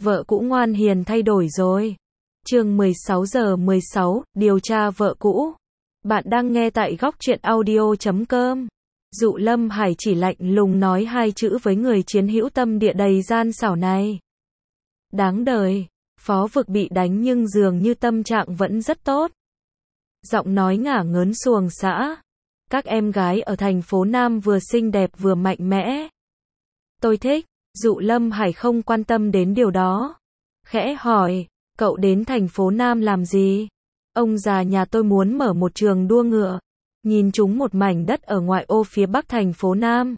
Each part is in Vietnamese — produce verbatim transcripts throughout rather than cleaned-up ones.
Vợ cũ ngoan hiền thay đổi rồi. Chương mười sáu giờ mười sáu, điều tra vợ cũ. Bạn đang nghe tại góc truyện audio chấm com. Dụ Lâm Hải chỉ lạnh lùng nói hai chữ với người chiến hữu tâm địa đầy gian xảo này. Đáng đời. Phó Vực bị đánh nhưng dường như tâm trạng vẫn rất tốt. Giọng nói ngả ngớn xuồng xã. Các em gái ở thành phố Nam vừa xinh đẹp vừa mạnh mẽ. Tôi thích. Dụ Lâm Hải không quan tâm đến điều đó. Khẽ hỏi, cậu đến thành phố Nam làm gì? Ông già nhà tôi muốn mở một trường đua ngựa. Nhìn chúng một mảnh đất ở ngoại ô phía bắc thành phố Nam.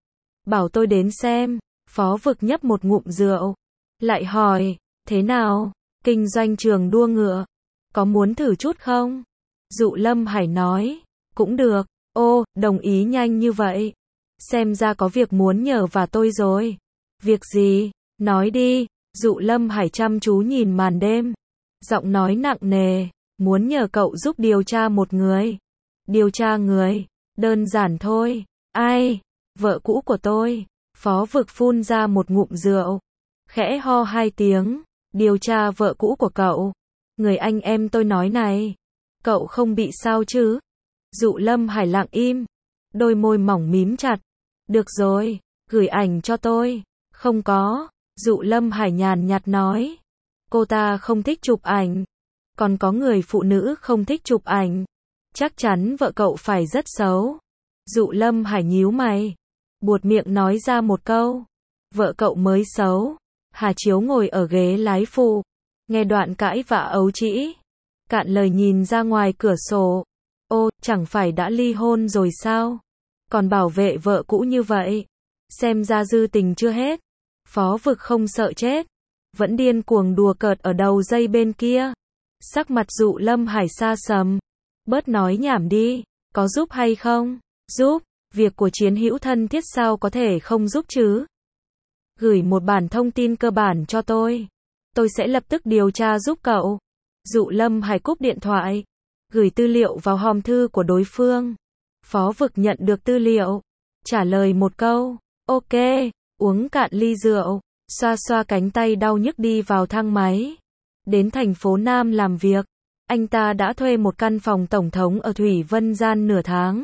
Bảo tôi đến xem. Phó Vực nhấp một ngụm rượu. Lại hỏi, thế nào? Kinh doanh trường đua ngựa. Có muốn thử chút không? Dụ Lâm Hải nói, cũng được. Ô, đồng ý nhanh như vậy. Xem ra có việc muốn nhờ và tôi rồi. Việc gì? Nói đi. Dụ Lâm Hải chăm chú nhìn màn đêm. Giọng nói nặng nề. Muốn nhờ cậu giúp điều tra một người. Điều tra người. Đơn giản thôi. Ai? Vợ cũ của tôi. Phó Vực phun ra một ngụm rượu. Khẽ ho hai tiếng. Điều tra vợ cũ của cậu. Người anh em tôi nói này. Cậu không bị sao chứ? Dụ Lâm Hải lặng im. Đôi môi mỏng mím chặt. Được rồi. Gửi ảnh cho tôi. Không có. Dụ Lâm Hải nhàn nhạt nói. Cô ta không thích chụp ảnh. Còn có người phụ nữ không thích chụp ảnh. Chắc chắn vợ cậu phải rất xấu. Dụ Lâm Hải nhíu mày. Buột miệng nói ra một câu. Vợ cậu mới xấu. Hà Chiếu ngồi ở ghế lái phụ. Nghe đoạn cãi vã ấu trĩ. Cạn lời nhìn ra ngoài cửa sổ. Ô, chẳng phải đã ly hôn rồi sao? Còn bảo vệ vợ cũ như vậy. Xem ra dư tình chưa hết. Phó Vực không sợ chết. Vẫn điên cuồng đùa cợt ở đầu dây bên kia. Sắc mặt Dụ Lâm Hải xa sầm. Bớt nói nhảm đi. Có giúp hay không? Giúp. Việc của chiến hữu thân thiết sao có thể không giúp chứ? Gửi một bản thông tin cơ bản cho tôi. Tôi sẽ lập tức điều tra giúp cậu. Dụ Lâm Hải cúp điện thoại. Gửi tư liệu vào hòm thư của đối phương. Phó Vực nhận được tư liệu. Trả lời một câu. Ok. Uống cạn ly rượu. Xoa xoa cánh tay đau nhức đi vào thang máy. Đến thành phố Nam làm việc. Anh ta đã thuê một căn phòng tổng thống ở Thủy Vân Gian nửa tháng.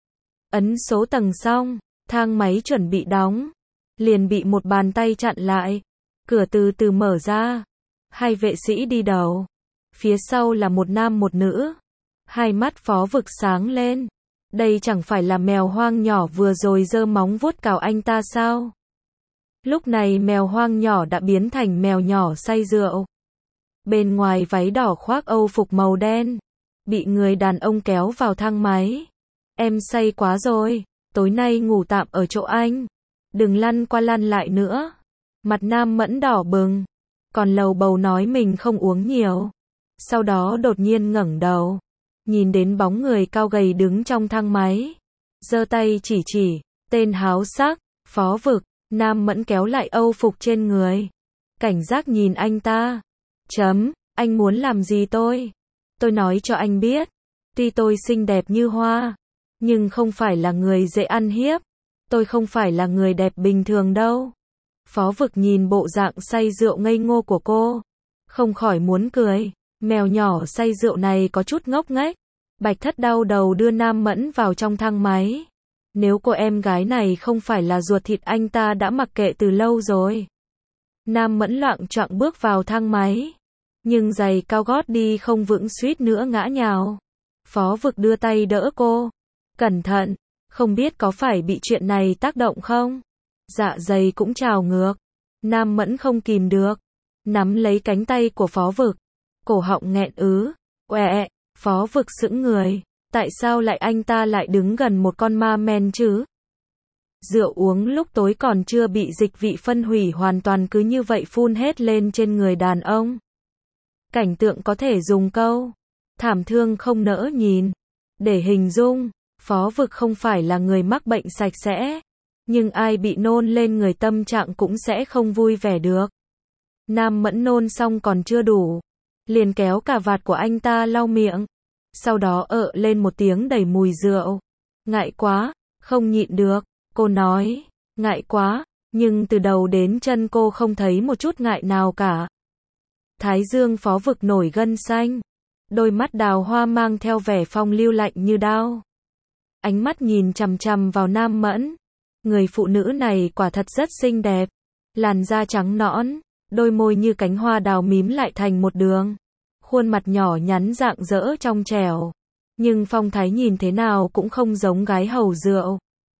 Ấn số tầng xong. Thang máy chuẩn bị đóng. Liền bị một bàn tay chặn lại. Cửa từ từ mở ra. Hai vệ sĩ đi đầu. Phía sau là một nam một nữ. Hai mắt Phó Vực sáng lên. Đây chẳng phải là mèo hoang nhỏ vừa rồi giơ móng vuốt cào anh ta sao? Lúc này mèo hoang nhỏ đã biến thành mèo nhỏ say rượu. Bên ngoài váy đỏ khoác âu phục màu đen. Bị người đàn ông kéo vào thang máy. Em say quá rồi. Tối nay ngủ tạm ở chỗ anh. Đừng lăn qua lăn lại nữa. Mặt nam mẫn đỏ bừng. Còn lầu bầu nói mình không uống nhiều. Sau đó đột nhiên ngẩng đầu. Nhìn đến bóng người cao gầy đứng trong thang máy. Giơ tay chỉ chỉ. Tên háo sắc. Phó Vực. Nam mẫn kéo lại âu phục trên người. Cảnh giác nhìn anh ta. Chấm. Anh muốn làm gì tôi? Tôi nói cho anh biết. Tuy tôi xinh đẹp như hoa. Nhưng không phải là người dễ ăn hiếp. Tôi không phải là người đẹp bình thường đâu. Phó Vực nhìn bộ dạng say rượu ngây ngô của cô. Không khỏi muốn cười. Mèo nhỏ say rượu này có chút ngốc nghếch. Bạch Thất đau đầu đưa Nam Mẫn vào trong thang máy. Nếu cô em gái này không phải là ruột thịt anh ta đã mặc kệ từ lâu rồi. Nam Mẫn loạng choạng bước vào thang máy. Nhưng giày cao gót đi không vững suýt nữa ngã nhào. Phó Vực đưa tay đỡ cô. Cẩn thận, không biết có phải bị chuyện này tác động không? Dạ dày cũng trào ngược. Nam Mẫn không kìm được. Nắm lấy cánh tay của Phó Vực. Cổ họng nghẹn ứ. Oẹ, Phó Vực sững người. Tại sao lại anh ta lại đứng gần một con ma men chứ? Rượu uống lúc tối còn chưa bị dịch vị phân hủy hoàn toàn cứ như vậy phun hết lên trên người đàn ông. Cảnh tượng có thể dùng câu thảm thương không nỡ nhìn để hình dung. Phó Vực không phải là người mắc bệnh sạch sẽ. Nhưng ai bị nôn lên người tâm trạng cũng sẽ không vui vẻ được. Nam Mẫn nôn xong còn chưa đủ. Liền kéo cà vạt của anh ta lau miệng. Sau đó ợ lên một tiếng đầy mùi rượu. Ngại quá, không nhịn được. Cô nói, ngại quá, Nhưng từ đầu đến chân cô không thấy một chút ngại nào cả. Thái dương Phó Vực nổi gân xanh. Đôi mắt đào hoa mang theo vẻ phong lưu lạnh như đao. Ánh mắt nhìn chằm chằm vào Nam Mẫn. Người phụ nữ này quả thật rất xinh đẹp. Làn da trắng nõn, đôi môi như cánh hoa đào mím lại thành một đường. Khuôn mặt nhỏ nhắn rạng rỡ trong trẻo. Nhưng phong thái nhìn thế nào cũng không giống gái hầu rượu.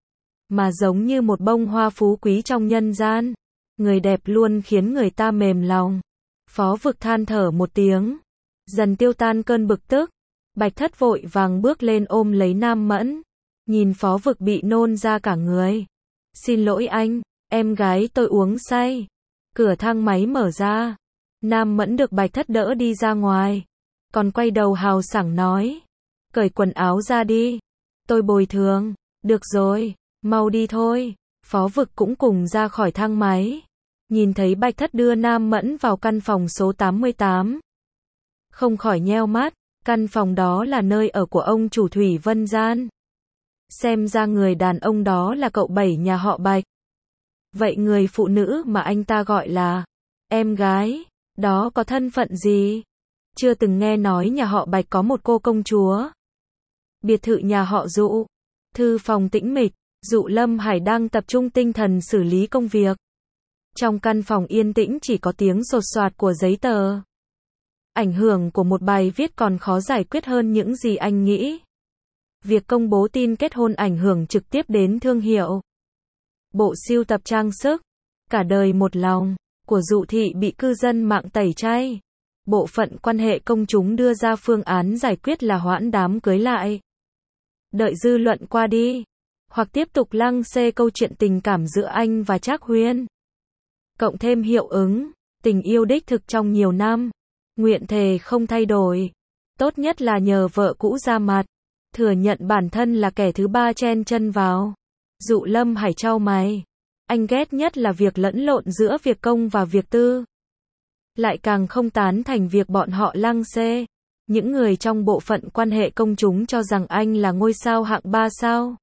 Mà giống như một bông hoa phú quý trong nhân gian. Người đẹp luôn khiến người ta mềm lòng. Phó Vực than thở một tiếng. Dần tiêu tan cơn bực tức. Bạch Thất vội vàng bước lên ôm lấy Nam Mẫn. Nhìn Phó Vực bị nôn ra cả người. Xin lỗi anh, em gái tôi uống say. Cửa thang máy mở ra. Nam Mẫn được Bạch Thất đỡ đi ra ngoài. Còn quay đầu hào sảng nói. Cởi quần áo ra đi. Tôi bồi thường. Được rồi, mau đi thôi. Phó Vực cũng cùng ra khỏi thang máy. Nhìn thấy Bạch Thất đưa Nam Mẫn vào căn phòng số tám mươi tám. Không khỏi nheo mắt. Căn phòng đó là nơi ở của ông chủ Thủy Vân Gian. Xem ra người đàn ông đó là cậu Bảy nhà họ Bạch. Vậy người phụ nữ mà anh ta gọi là em gái, đó có thân phận gì? Chưa từng nghe nói nhà họ Bạch có một cô công chúa. Biệt thự nhà họ Dụ. Thư phòng tĩnh mịch, Dụ Lâm Hải đang tập trung tinh thần xử lý công việc. Trong căn phòng yên tĩnh chỉ có tiếng sột soạt của giấy tờ. Ảnh hưởng của một bài viết còn khó giải quyết hơn những gì anh nghĩ. Việc công bố tin kết hôn ảnh hưởng trực tiếp đến thương hiệu. Bộ sưu tập trang sức, cả đời một lòng, của Dụ thị bị cư dân mạng tẩy chay. Bộ phận quan hệ công chúng đưa ra phương án giải quyết là hoãn đám cưới lại. Đợi dư luận qua đi. Hoặc tiếp tục lăng xê câu chuyện tình cảm giữa anh và Trác Huyên. Cộng thêm hiệu ứng, tình yêu đích thực trong nhiều năm. Nguyện thề không thay đổi. Tốt nhất là nhờ vợ cũ ra mặt. Thừa nhận bản thân là kẻ thứ ba chen chân vào. Dụ Lâm Hải chau mày. Anh ghét nhất là việc lẫn lộn giữa việc công và việc tư. Lại càng không tán thành việc bọn họ lăng xê. Những người trong bộ phận quan hệ công chúng cho rằng anh là ngôi sao hạng ba sao.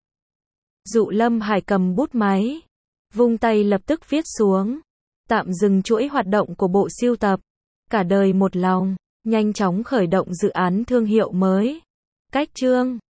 Dụ Lâm Hải cầm bút máy. Vung tay lập tức viết xuống. Tạm dừng chuỗi hoạt động của bộ sưu tập. Cả đời một lòng. Nhanh chóng khởi động dự án thương hiệu mới. Cách chương